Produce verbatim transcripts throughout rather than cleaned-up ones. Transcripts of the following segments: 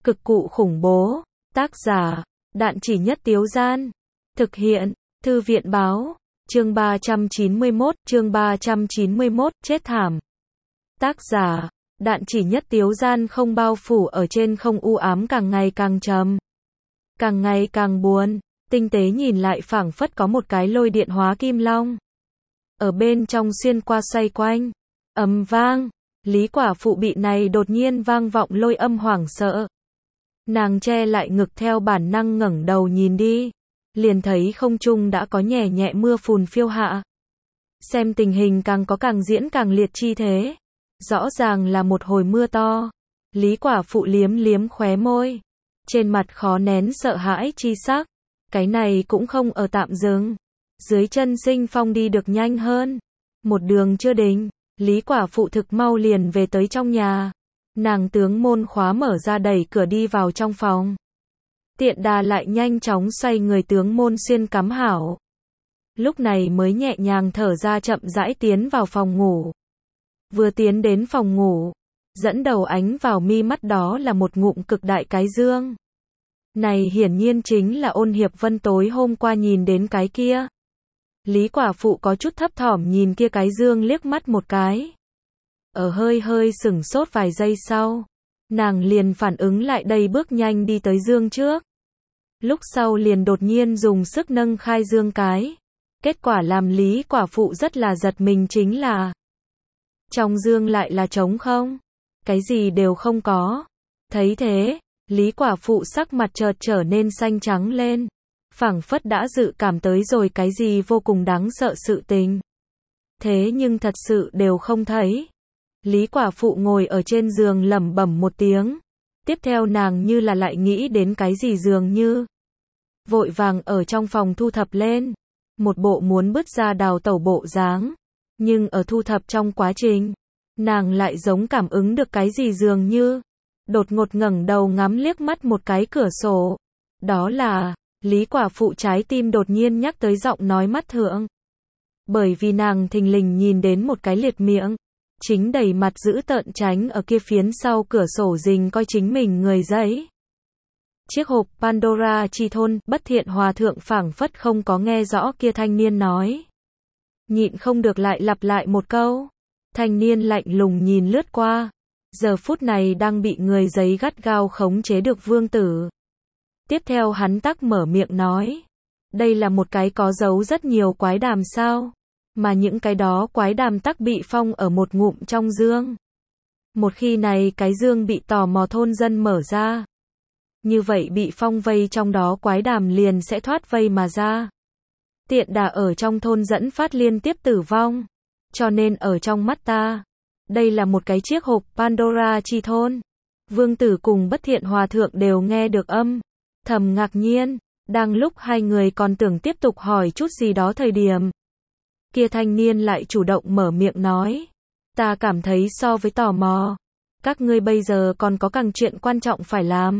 Cực cụ khủng bố. Tác giả, Đạn Chỉ Nhất Tiếu Gian. Thực hiện, Thư viện báo. Chương ba trăm chín mươi mốt, chương ba trăm chín mươi mốt, chết thảm. Tác giả, Đạn Chỉ Nhất Tiếu Gian. Không bao phủ ở trên không u ám càng ngày càng trầm, càng ngày càng buồn. Tinh tế nhìn lại phảng phất có một cái lôi điện hóa kim long ở bên trong xuyên qua xoay quanh. Ầm vang, Lý Quả Phụ bị này đột nhiên vang vọng lôi âm hoảng sợ. Nàng che lại ngực theo bản năng ngẩng đầu nhìn đi, liền thấy không trung đã có nhẹ nhẹ mưa phùn phiêu hạ. Xem tình hình càng có càng diễn càng liệt chi thế. Rõ ràng là một hồi mưa to. Lý Quả Phụ liếm liếm khóe môi, trên mặt khó nén sợ hãi chi sắc. Cái này cũng không ở tạm dừng. Dưới chân Sinh Phong đi được nhanh hơn. Một đường chưa đến, Lý Quả Phụ thực mau liền về tới trong nhà. Nàng tướng môn khóa mở ra đẩy cửa đi vào trong phòng. Tiện đà lại nhanh chóng xoay người tướng môn xuyên cắm hảo. Lúc này mới nhẹ nhàng thở ra chậm rãi tiến vào phòng ngủ. Vừa tiến đến phòng ngủ, dẫn đầu ánh vào mi mắt đó là một ngụm cực đại cái dương. Này hiển nhiên chính là Ôn Hiệp Vân tối hôm qua nhìn đến cái kia. Lý Quả Phụ có chút thấp thỏm nhìn kia cái dương liếc mắt một cái. Ở hơi hơi sửng sốt vài giây sau, nàng liền phản ứng lại đây bước nhanh đi tới dương trước. Lúc sau liền đột nhiên dùng sức nâng khai dương cái. Kết quả làm Lý Quả Phụ rất là giật mình chính là trong dương lại là trống không. Cái gì đều không có. Thấy thế, Lý Quả Phụ sắc mặt chợt trở nên xanh trắng lên. Phảng phất đã dự cảm tới rồi cái gì vô cùng đáng sợ sự tình. Thế nhưng thật sự đều không thấy. Lý Quả Phụ ngồi ở trên giường lẩm bẩm một tiếng. Tiếp theo nàng như là lại nghĩ đến cái gì dường như. Vội vàng ở trong phòng thu thập lên. Một bộ muốn bứt ra đào tẩu bộ dáng. Nhưng ở thu thập trong quá trình, nàng lại giống cảm ứng được cái gì dường như. Đột ngột ngẩng đầu ngắm liếc mắt một cái cửa sổ. Đó là, Lý Quả Phụ trái tim đột nhiên nhắc tới giọng nói mắt thượng. Bởi vì nàng thình lình nhìn đến một cái liệt miệng. Chính đầy mặt dữ tợn tránh ở kia phiến sau cửa sổ rình coi chính mình người giấy. Chiếc hộp Pandora chi thôn, Bất Thiện Hòa Thượng phảng phất không có nghe rõ kia thanh niên nói. Nhịn không được lại lặp lại một câu. Thanh niên lạnh lùng nhìn lướt qua. Giờ phút này đang bị người giấy gắt gao khống chế được Vương Tử. Tiếp theo hắn tắc mở miệng nói. Đây là một cái có dấu rất nhiều quái đàm sao. Mà những cái đó quái đàm tắc bị phong ở một ngụm trong dương. Một khi này cái dương bị tò mò thôn dân mở ra. Như vậy bị phong vây trong đó quái đàm liền sẽ thoát vây mà ra. Tiện đà ở trong thôn dẫn phát liên tiếp tử vong. Cho nên ở trong mắt ta, đây là một cái chiếc hộp Pandora chi thôn. Vương Tử cùng Bất Thiện Hòa Thượng đều nghe được âm. Thầm ngạc nhiên, đang lúc hai người còn tưởng tiếp tục hỏi chút gì đó thời điểm. Kia thanh niên lại chủ động mở miệng nói. Ta cảm thấy so với tò mò, các ngươi bây giờ còn có càng chuyện quan trọng phải làm.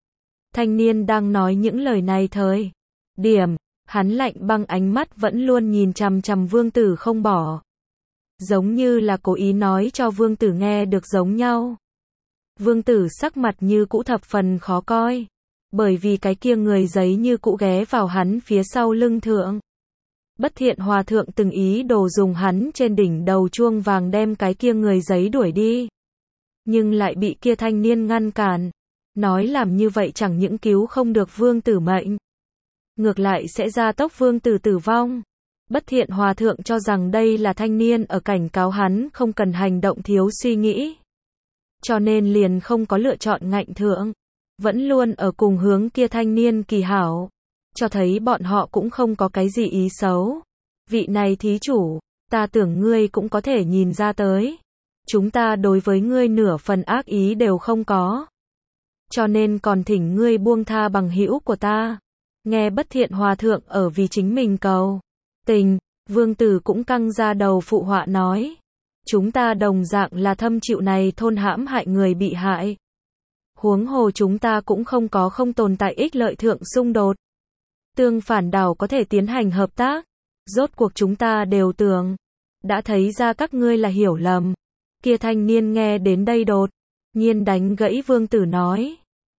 Thanh niên đang nói những lời này thời điểm, hắn lạnh băng ánh mắt vẫn luôn nhìn chằm chằm Vương Tử không bỏ. Giống như là cố ý nói cho Vương Tử nghe được giống nhau. Vương Tử sắc mặt như cũ thập phần khó coi. Bởi vì cái kia người giấy như cũ ghé vào hắn phía sau lưng thượng. Bất Thiện Hòa Thượng từng ý đồ dùng hắn trên đỉnh đầu chuông vàng đem cái kia người giấy đuổi đi. Nhưng lại bị kia thanh niên ngăn cản. Nói làm như vậy chẳng những cứu không được Vương Tử mệnh. Ngược lại sẽ gia tốc Vương Tử tử vong. Bất Thiện Hòa Thượng cho rằng đây là thanh niên ở cảnh cáo hắn không cần hành động thiếu suy nghĩ. Cho nên liền không có lựa chọn ngạnh thượng. Vẫn luôn ở cùng hướng kia thanh niên kỳ hảo. Cho thấy bọn họ cũng không có cái gì ý xấu. Vị này thí chủ, ta tưởng ngươi cũng có thể nhìn ra tới. Chúng ta đối với ngươi nửa phần ác ý đều không có. Cho nên còn thỉnh ngươi buông tha bằng hữu của ta. Nghe Bất Thiện Hòa Thượng ở vì chính mình cầu tình, Vương Tử cũng căng ra đầu phụ họa nói. Chúng ta đồng dạng là thâm chịu này thôn hãm hại người bị hại. Huống hồ chúng ta cũng không có không tồn tại ích lợi thượng xung đột. Tương phản đảo có thể tiến hành hợp tác. Rốt cuộc chúng ta đều tưởng. Đã thấy ra các ngươi là hiểu lầm. Kia thanh niên nghe đến đây đột nhiên đánh gãy Vương Tử nói.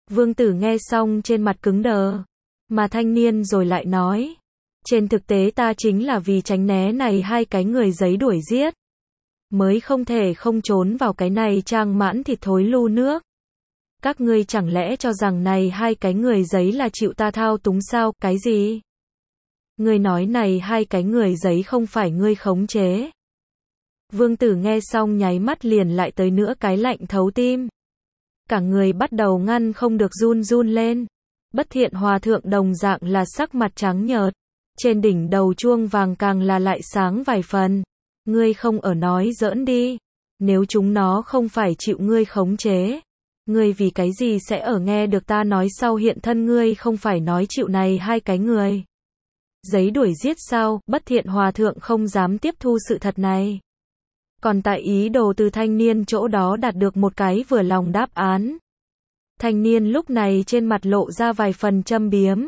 Vương Tử nghe xong trên mặt cứng đờ, mà thanh niên rồi lại nói, trên thực tế ta chính là vì tránh né này hai cái người giấy đuổi giết, mới không thể không trốn vào cái này trang mãn thịt thối lu nước. Các ngươi chẳng lẽ cho rằng này hai cái người giấy là chịu ta thao túng sao, cái gì? Ngươi nói này hai cái người giấy không phải ngươi khống chế. Vương Tử nghe xong nháy mắt liền lại tới nữa cái lạnh thấu tim. Cả người bắt đầu ngăn không được run run lên. Bất Thiện Hòa Thượng đồng dạng là sắc mặt trắng nhợt. Trên đỉnh đầu chuông vàng càng là lại sáng vài phần. Ngươi không ở nói giỡn đi. Nếu chúng nó không phải chịu ngươi khống chế, ngươi vì cái gì sẽ ở nghe được ta nói sau hiện thân ngươi không phải nói chịu này hai cái người giấy đuổi giết sao? Bất Thiện Hòa Thượng không dám tiếp thu sự thật này. Còn tại ý đồ từ thanh niên chỗ đó đạt được một cái vừa lòng đáp án. Thanh niên lúc này trên mặt lộ ra vài phần châm biếm.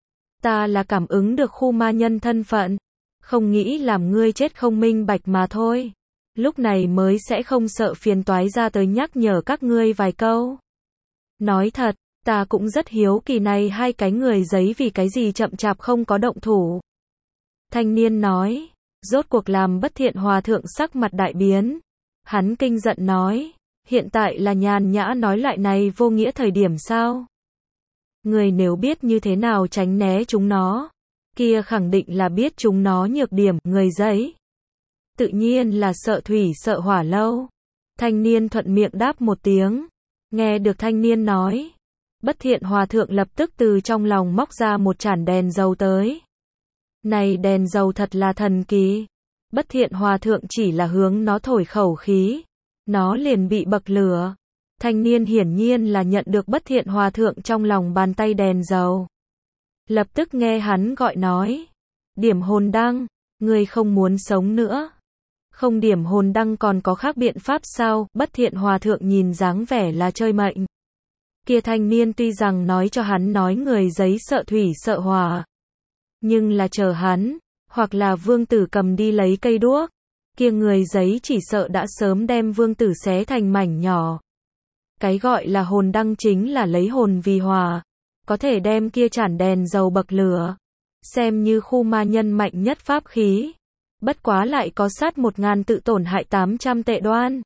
Ta là cảm ứng được khu ma nhân thân phận, không nghĩ làm ngươi chết không minh bạch mà thôi. Lúc này mới sẽ không sợ phiền toái ra tới nhắc nhở các ngươi vài câu. Nói thật, ta cũng rất hiếu kỳ này hai cái người giấy vì cái gì chậm chạp không có động thủ. Thanh niên nói, rốt cuộc làm Bất Thiện Hòa Thượng sắc mặt đại biến. Hắn kinh giận nói, hiện tại là nhàn nhã nói lại này vô nghĩa thời điểm sao? Người nếu biết như thế nào tránh né chúng nó, kia khẳng định là biết chúng nó nhược điểm, người giấy. Tự nhiên là sợ thủy sợ hỏa lâu. Thanh niên thuận miệng đáp một tiếng. Nghe được thanh niên nói, Bất Thiện Hòa Thượng lập tức từ trong lòng móc ra một chản đèn dầu tới. Này đèn dầu thật là thần kỳ. Bất Thiện Hòa Thượng chỉ là hướng nó thổi khẩu khí, nó liền bị bậc lửa. Thanh niên hiển nhiên là nhận được Bất Thiện Hòa Thượng trong lòng bàn tay đèn dầu. Lập tức nghe hắn gọi nói, điểm hồn đăng, ngươi không muốn sống nữa. Không điểm hồn đăng còn có khác biện pháp sao? Bất Thiện Hòa Thượng nhìn dáng vẻ là chơi mệnh. Kia thanh niên tuy rằng nói cho hắn nói người giấy sợ thủy sợ hỏa, nhưng là chờ hắn, hoặc là Vương Tử cầm đi lấy cây đuốc, kia người giấy chỉ sợ đã sớm đem Vương Tử xé thành mảnh nhỏ. Cái gọi là hồn đăng chính là lấy hồn vì hỏa, có thể đem kia chản đèn dầu bậc lửa, xem như khu ma nhân mạnh nhất pháp khí. Bất quá lại có sát một ngàn tự tổn hại tám trăm tệ đoan.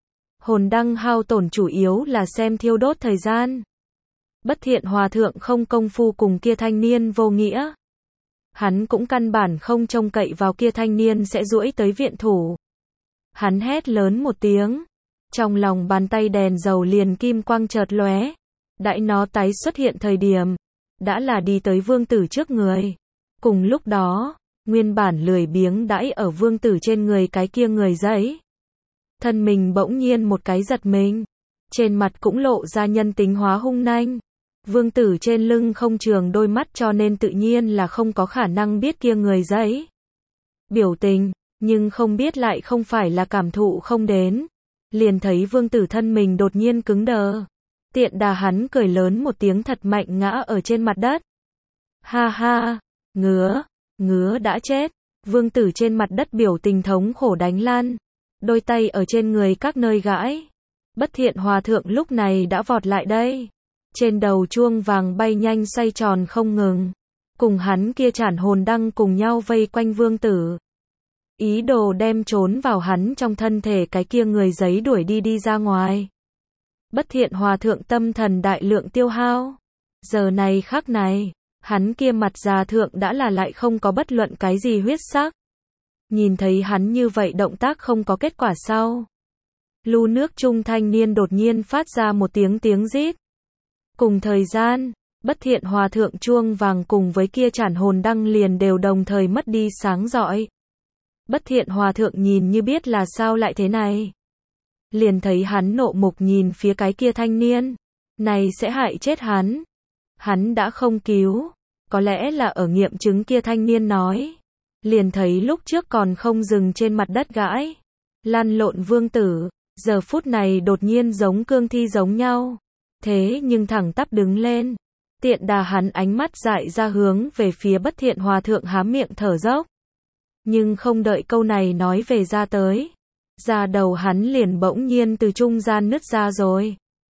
Hồn đăng hao tổn chủ yếu là xem thiêu đốt thời gian. Bất Thiện Hòa Thượng không công phu cùng kia thanh niên vô nghĩa. Hắn cũng căn bản không trông cậy vào kia thanh niên sẽ duỗi tới viện thủ. Hắn hét lớn một tiếng. Trong lòng bàn tay đèn dầu liền kim quang chợt lóe. Đãi nó tái xuất hiện thời điểm, đã là đi tới Vương Tử trước người. Cùng lúc đó, nguyên bản lười biếng đãi ở Vương Tử trên người cái kia người giấy. Thân mình bỗng nhiên một cái giật mình. Trên mặt cũng lộ ra nhân tính hóa hung nanh. Vương Tử trên lưng không trường đôi mắt cho nên tự nhiên là không có khả năng biết kia người giấy biểu tình, nhưng không biết lại không phải là cảm thụ không đến. Liền thấy Vương Tử thân mình đột nhiên cứng đờ. Tiện đà hắn cười lớn một tiếng thật mạnh ngã ở trên mặt đất. Ha ha, ngứa, ngứa đã chết. Vương Tử trên mặt đất biểu tình thống khổ đánh lan. Đôi tay ở trên người các nơi gãi. Bất Thiện Hòa Thượng lúc này đã vọt lại đây. Trên đầu chuông vàng bay nhanh xoay tròn không ngừng. Cùng hắn kia chản hồn đăng cùng nhau vây quanh Vương Tử. Ý đồ đem trốn vào hắn trong thân thể cái kia người giấy đuổi đi đi ra ngoài. Bất Thiện Hòa Thượng tâm thần đại lượng tiêu hao. Giờ này khắc này, hắn kia mặt già thượng đã là lại không có bất luận cái gì huyết sắc. Nhìn thấy hắn như vậy động tác không có kết quả sau. Lu nước trung thanh niên đột nhiên phát ra một tiếng tiếng rít. Cùng thời gian, Bất Thiện Hòa Thượng chuông vàng cùng với kia chản hồn đăng liền đều đồng thời mất đi sáng rọi. Bất Thiện Hòa Thượng nhìn như biết là sao lại thế này. Liền thấy hắn nộ mục nhìn phía cái kia thanh niên. Này sẽ hại chết hắn. Hắn đã không cứu. Có lẽ là ở nghiệm chứng kia thanh niên nói. Liền thấy lúc trước còn không dừng trên mặt đất gãi. Lăn lộn Vương Tử. Giờ phút này đột nhiên giống cương thi giống nhau. Thế nhưng thẳng tắp đứng lên. Tiện đà hắn ánh mắt dại ra hướng về phía Bất Thiện Hòa Thượng há miệng thở dốc. Nhưng không đợi câu này nói về ra tới. Da đầu hắn liền bỗng nhiên từ trung gian nứt ra rồi.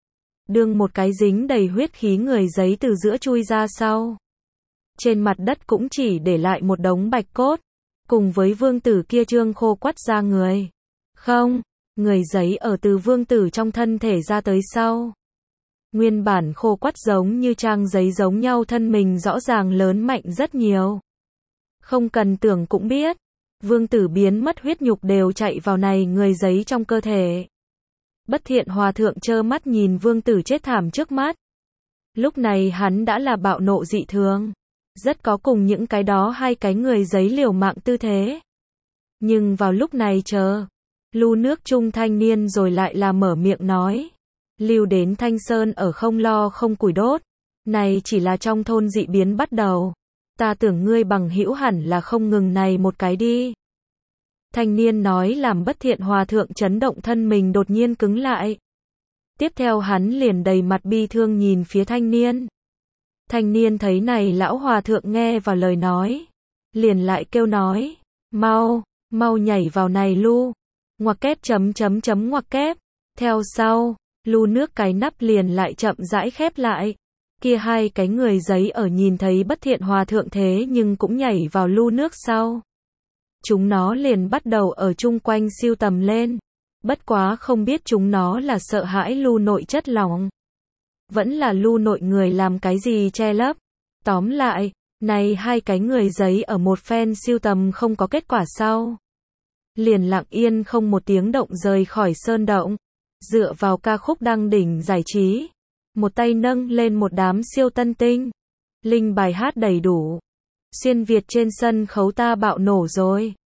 đương một cái dính đầy huyết khí người giấy từ giữa chui ra sau. Trên mặt đất cũng chỉ để lại một đống bạch cốt, cùng với vương tử kia trương khô quắt ra người. Không, người giấy ở từ vương tử trong thân thể ra tới sau. Nguyên bản khô quắt giống như trang giấy giống nhau, thân mình rõ ràng lớn mạnh rất nhiều. Không cần tưởng cũng biết, vương tử biến mất huyết nhục đều chạy vào này người giấy trong cơ thể. Bất Thiện Hòa Thượng trơ mắt nhìn vương tử chết thảm trước mắt. Lúc này hắn đã là bạo nộ dị thường, rất có cùng những cái đó hai cái người giấy liều mạng tư thế. Nhưng vào lúc này chờ, lu nước chung thanh niên rồi lại là mở miệng nói. Lưu đến Thanh Sơn ở không lo không củi đốt. Này chỉ là trong thôn dị biến bắt đầu. Ta tưởng ngươi bằng hữu hẳn là không ngừng này một cái đi. Thanh niên nói làm Bất Thiện Hòa Thượng chấn động, thân mình đột nhiên cứng lại. Tiếp theo hắn liền đầy mặt bi thương nhìn phía thanh niên. Thanh niên thấy này lão hòa thượng nghe vào lời nói, liền lại kêu nói, mau, mau nhảy vào này lu, ngoặc kép chấm chấm chấm ngoặc kép. Theo sau, lu nước cái nắp liền lại chậm rãi khép lại. Kia hai cái người giấy ở nhìn thấy Bất Thiện Hòa Thượng thế nhưng cũng nhảy vào lu nước sau. Chúng nó liền bắt đầu ở chung quanh siêu tầm lên. Bất quá không biết chúng nó là sợ hãi lu nội chất lỏng, vẫn là lu nội người làm cái gì che lấp. Tóm lại, này hai cái người giấy ở một phen siêu tầm không có kết quả sau, liền lặng yên không một tiếng động rời khỏi sơn động, dựa vào ca khúc đăng đỉnh giải trí, một tay nâng lên một đám siêu tân tinh, linh bài hát đầy đủ. Xuyên Việt trên sân khấu ta bạo nổ rồi.